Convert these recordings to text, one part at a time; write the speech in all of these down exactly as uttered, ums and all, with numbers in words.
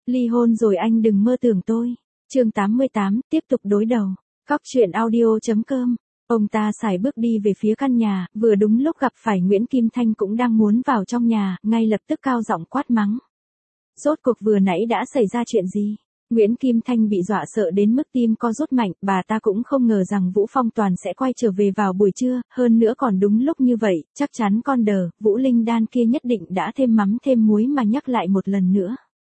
Ly hôn rồi anh đừng mơ tưởng tôi. Chương tám mươi tám, tiếp tục đối đầu. Góc truyện audio chấm com. Ông ta sải bước đi về phía căn nhà, vừa đúng lúc gặp phải Nguyễn Kim Thanh cũng đang muốn vào trong nhà, ngay lập tức cao giọng quát mắng. Rốt cuộc vừa nãy đã xảy ra chuyện gì? Nguyễn Kim Thanh bị dọa sợ đến mức tim co rút mạnh, bà ta cũng không ngờ rằng Vũ Phong Toàn sẽ quay trở về vào buổi trưa, hơn nữa còn đúng lúc như vậy, chắc chắn con đờ, Vũ Linh Đan kia nhất định đã thêm mắm thêm muối mà nhắc lại một lần nữa.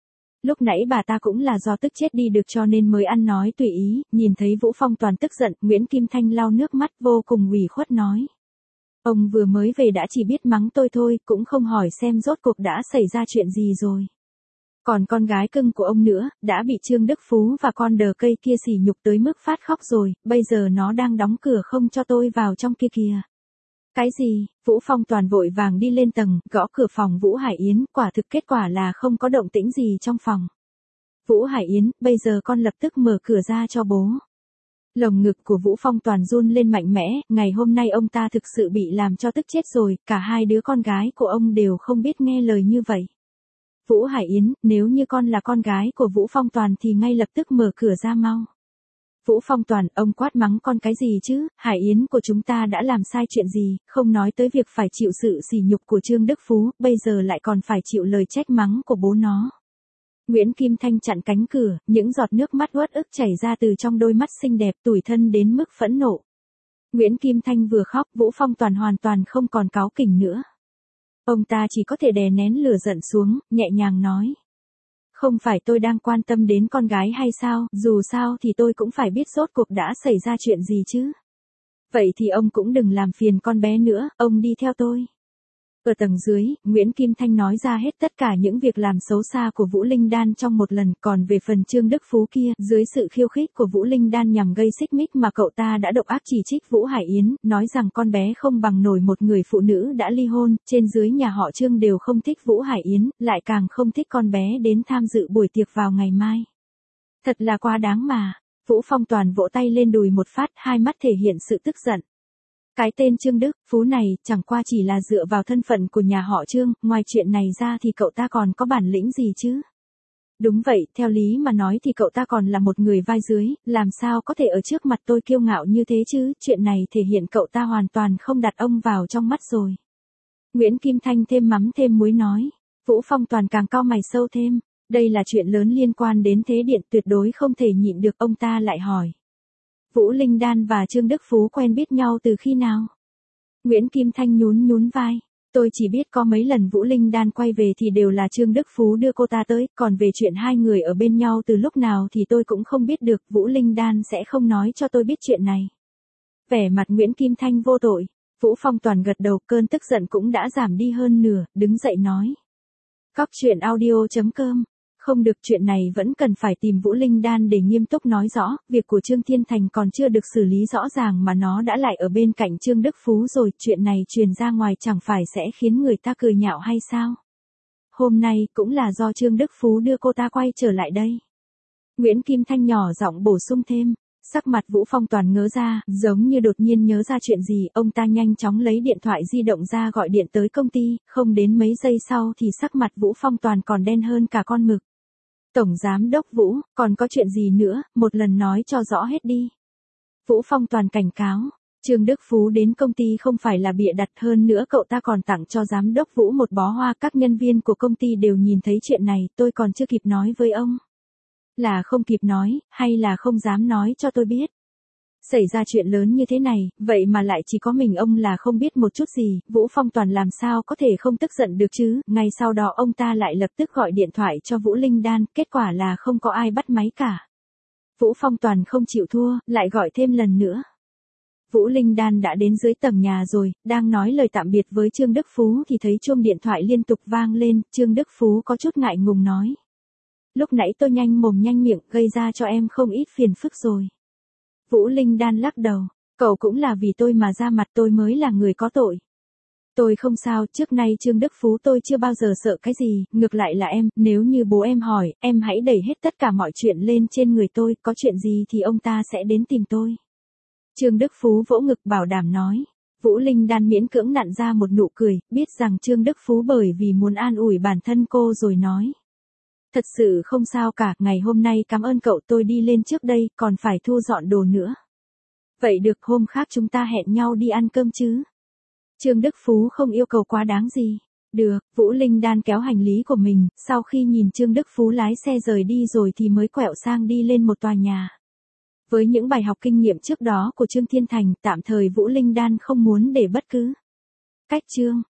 Lúc nãy bà ta cũng là do tức chết đi được cho nên mới ăn nói tùy ý, nhìn thấy Vũ Phong Toàn tức giận, Nguyễn Kim Thanh lau nước mắt vô cùng ủy khuất nói. Ông vừa mới về đã chỉ biết mắng tôi thôi, cũng không hỏi xem rốt cuộc đã xảy ra chuyện gì rồi. Còn con gái cưng của ông nữa, đã bị Trương Đức Phú và con đờ cây kia sỉ nhục tới mức phát khóc rồi, bây giờ nó đang đóng cửa không cho tôi vào trong kia kìa. Cái gì? Vũ Phong Toàn vội vàng đi lên tầng, gõ cửa phòng Vũ Hải Yến, quả thực kết quả là không có động tĩnh gì trong phòng. Vũ Hải Yến, bây giờ con lập tức mở cửa ra cho bố. Lồng ngực của Vũ Phong Toàn run lên mạnh mẽ, ngày hôm nay ông ta thực sự bị làm cho tức chết rồi, cả hai đứa con gái của ông đều không biết nghe lời như vậy. Vũ Hải Yến, nếu như con là con gái của Vũ Phong Toàn thì ngay lập tức mở cửa ra mau. Vũ Phong Toàn, ông quát mắng con cái gì chứ, Hải Yến của chúng ta đã làm sai chuyện gì, không nói tới việc phải chịu sự sỉ nhục của Trương Đức Phú, bây giờ lại còn phải chịu lời trách mắng của bố nó. Nguyễn Kim Thanh chặn cánh cửa, những giọt nước mắt uất ức chảy ra từ trong đôi mắt xinh đẹp tủi thân đến mức phẫn nộ. Nguyễn Kim Thanh vừa khóc, Vũ Phong Toàn hoàn toàn không còn cáu kỉnh nữa. Ông ta chỉ có thể đè nén lửa giận xuống, nhẹ nhàng nói. Không phải tôi đang quan tâm đến con gái hay sao, dù sao thì tôi cũng phải biết rốt cuộc đã xảy ra chuyện gì chứ. Vậy thì ông cũng đừng làm phiền con bé nữa, ông đi theo tôi. Ở tầng dưới, Nguyễn Kim Thanh nói ra hết tất cả những việc làm xấu xa của Vũ Linh Đan trong một lần, còn về phần Trương Đức Phú kia, dưới sự khiêu khích của Vũ Linh Đan nhằm gây xích mích mà cậu ta đã độc ác chỉ trích Vũ Hải Yến, nói rằng con bé không bằng nổi một người phụ nữ đã ly hôn, trên dưới nhà họ Trương đều không thích Vũ Hải Yến, lại càng không thích con bé đến tham dự buổi tiệc vào ngày mai. Thật là quá đáng mà. Vũ Phong Toàn vỗ tay lên đùi một phát, hai mắt thể hiện sự tức giận. Cái tên Trương Đức Phú này chẳng qua chỉ là dựa vào thân phận của nhà họ Trương, ngoài chuyện này ra thì cậu ta còn có bản lĩnh gì chứ? Đúng vậy, theo lý mà nói thì cậu ta còn là một người vai dưới, làm sao có thể ở trước mặt tôi kiêu ngạo như thế chứ, chuyện này thể hiện cậu ta hoàn toàn không đặt ông vào trong mắt rồi. Nguyễn Kim Thanh thêm mắm thêm muối nói, Vũ Phong Toàn càng cau mày sâu thêm, đây là chuyện lớn liên quan đến thế điện tuyệt đối không thể nhịn được, ông ta lại hỏi. Vũ Linh Đan và Trương Đức Phú quen biết nhau từ khi nào? Nguyễn Kim Thanh nhún nhún vai. Tôi chỉ biết có mấy lần Vũ Linh Đan quay về thì đều là Trương Đức Phú đưa cô ta tới, còn về chuyện hai người ở bên nhau từ lúc nào thì tôi cũng không biết được, Vũ Linh Đan sẽ không nói cho tôi biết chuyện này. Vẻ mặt Nguyễn Kim Thanh vô tội, Vũ Phong Toàn gật đầu, cơn tức giận cũng đã giảm đi hơn nửa, đứng dậy nói. Góc truyện audio chấm com. Không được, chuyện này vẫn cần phải tìm Vũ Linh Đan để nghiêm túc nói rõ, việc của Trương Thiên Thành còn chưa được xử lý rõ ràng mà nó đã lại ở bên cạnh Trương Đức Phú rồi, chuyện này truyền ra ngoài chẳng phải sẽ khiến người ta cười nhạo hay sao? Hôm nay cũng là do Trương Đức Phú đưa cô ta quay trở lại đây. Nguyễn Kim Thanh nhỏ giọng bổ sung thêm, sắc mặt Vũ Phong Toàn ngớ ra, giống như đột nhiên nhớ ra chuyện gì, ông ta nhanh chóng lấy điện thoại di động ra gọi điện tới công ty, không đến mấy giây sau thì sắc mặt Vũ Phong Toàn còn đen hơn cả con mực. Tổng Giám đốc Vũ, còn có chuyện gì nữa, một lần nói cho rõ hết đi. Vũ Phong Toàn cảnh cáo, Trương Đức Phú đến công ty không phải là bịa đặt, hơn nữa cậu ta còn tặng cho Giám đốc Vũ một bó hoa, các nhân viên của công ty đều nhìn thấy chuyện này, tôi còn chưa kịp nói với ông. Là không kịp nói, hay là không dám nói cho tôi biết. Xảy ra chuyện lớn như thế này, vậy mà lại chỉ có mình ông là không biết một chút gì, Vũ Phong Toàn làm sao có thể không tức giận được chứ, ngay sau đó ông ta lại lập tức gọi điện thoại cho Vũ Linh Đan, kết quả là không có ai bắt máy cả. Vũ Phong Toàn không chịu thua, lại gọi thêm lần nữa. Vũ Linh Đan đã đến dưới tầng nhà rồi, đang nói lời tạm biệt với Trương Đức Phú thì thấy chuông điện thoại liên tục vang lên, Trương Đức Phú có chút ngại ngùng nói. Lúc nãy tôi nhanh mồm nhanh miệng, gây ra cho em không ít phiền phức rồi. Vũ Linh Đan lắc đầu, cậu cũng là vì tôi mà ra mặt, tôi mới là người có tội. Tôi không sao, trước nay Trương Đức Phú tôi chưa bao giờ sợ cái gì, ngược lại là em, nếu như bố em hỏi, em hãy đẩy hết tất cả mọi chuyện lên trên người tôi, có chuyện gì thì ông ta sẽ đến tìm tôi. Trương Đức Phú vỗ ngực bảo đảm nói. Vũ Linh Đan miễn cưỡng nặn ra một nụ cười, biết rằng Trương Đức Phú bởi vì muốn an ủi bản thân cô rồi nói. Thật sự không sao cả, ngày hôm nay cảm ơn cậu, tôi đi lên trước đây, còn phải thu dọn đồ nữa. Vậy được, hôm khác chúng ta hẹn nhau đi ăn cơm chứ? Trương Đức Phú không yêu cầu quá đáng gì. Được, Vũ Linh Đan kéo hành lý của mình, sau khi nhìn Trương Đức Phú lái xe rời đi rồi thì mới quẹo sang đi lên một tòa nhà. Với những bài học kinh nghiệm trước đó của Trương Thiên Thành, tạm thời Vũ Linh Đan không muốn để bất cứ cách Trương